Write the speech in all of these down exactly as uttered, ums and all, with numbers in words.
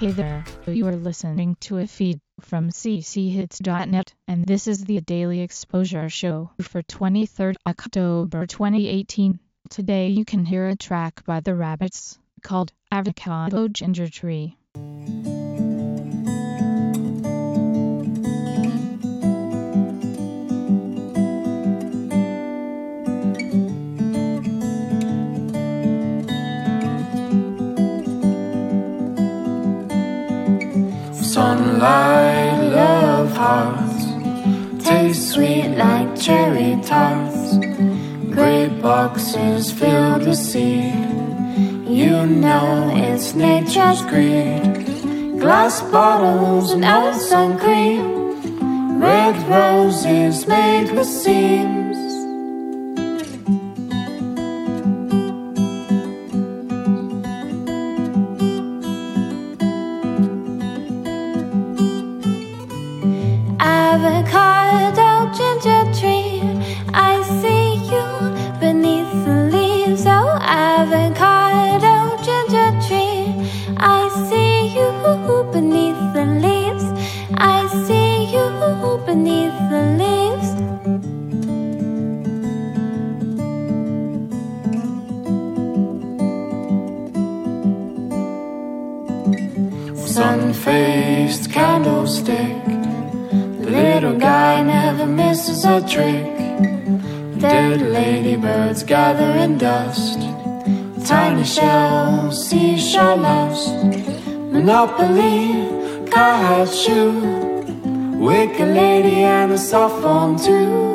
Hey there, you are listening to a feed from c c hits dot net, and this is the Daily Exposure Show for twenty-third October twenty eighteen. Today you can hear a track by The Rabbits called Avocado Ginger Tree. Sunlight, love hearts, taste sweet like cherry tarts. Great boxes filled with seed, you know it's nature's greed. Glass bottles and sun cream, red roses made with seams. Avocado ginger tree, I see you beneath the leaves. Oh, avocado ginger tree, I see you beneath the leaves. I see you beneath the leaves. Sun-faced candlestick, little guy never misses a trick. Dead ladybirds gather in dust, tiny shells, seashell lost. Monopoly, cowhide shoe, wicked lady and a soft phone too.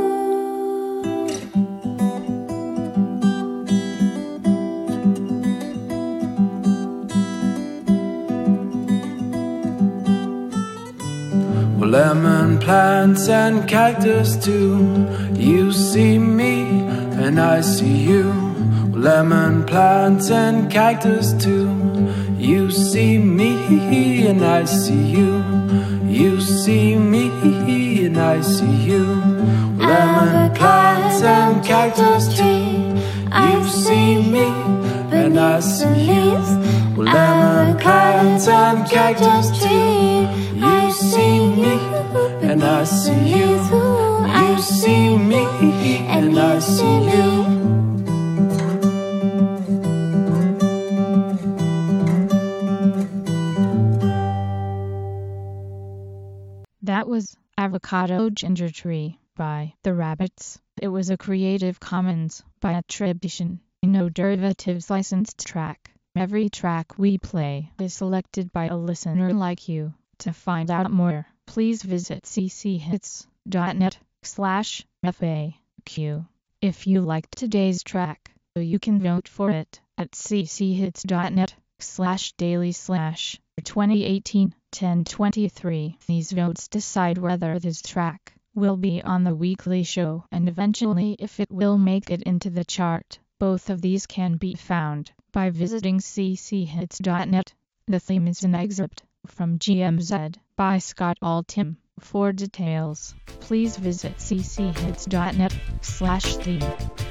Lemon plants and cactus too. You see me and I see you. Lemon plants and cactus too. You see me and I see you. You see me and I see you. Lemon plants and cactus too. You see me and I see you. Lemon plants and cactus too. You see me and I see you. You see me and I see you. That was Avocado Ginger Tree by The Rabbits. It was a Creative Commons by attribution, no derivatives licensed track. Every track we play is selected by a listener like you. To find out more, please visit c c hits dot net slash F A Q. If you liked today's track, you can vote for it at c c hits dot net slash daily slash twenty eighteen ten twenty-three. These votes decide whether this track will be on the weekly show and eventually if it will make it into the chart. Both of these can be found by visiting c c hits dot net. The theme is an excerpt from G M Z by Scott Altham. For details, please visit c c hits dot net slash theme.